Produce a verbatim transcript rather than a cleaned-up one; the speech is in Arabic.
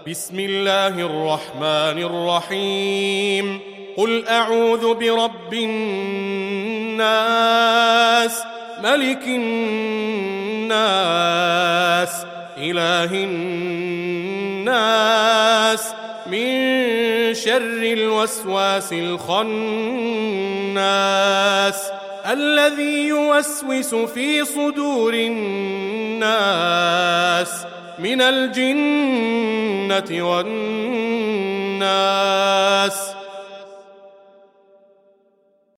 بسم الله الرحمن الرحيم قل أعوذ برب الناس ملك الناس إله الناس من شر الوسواس الخناس الذي يوسوس في صدور الناس من الجنة والناس.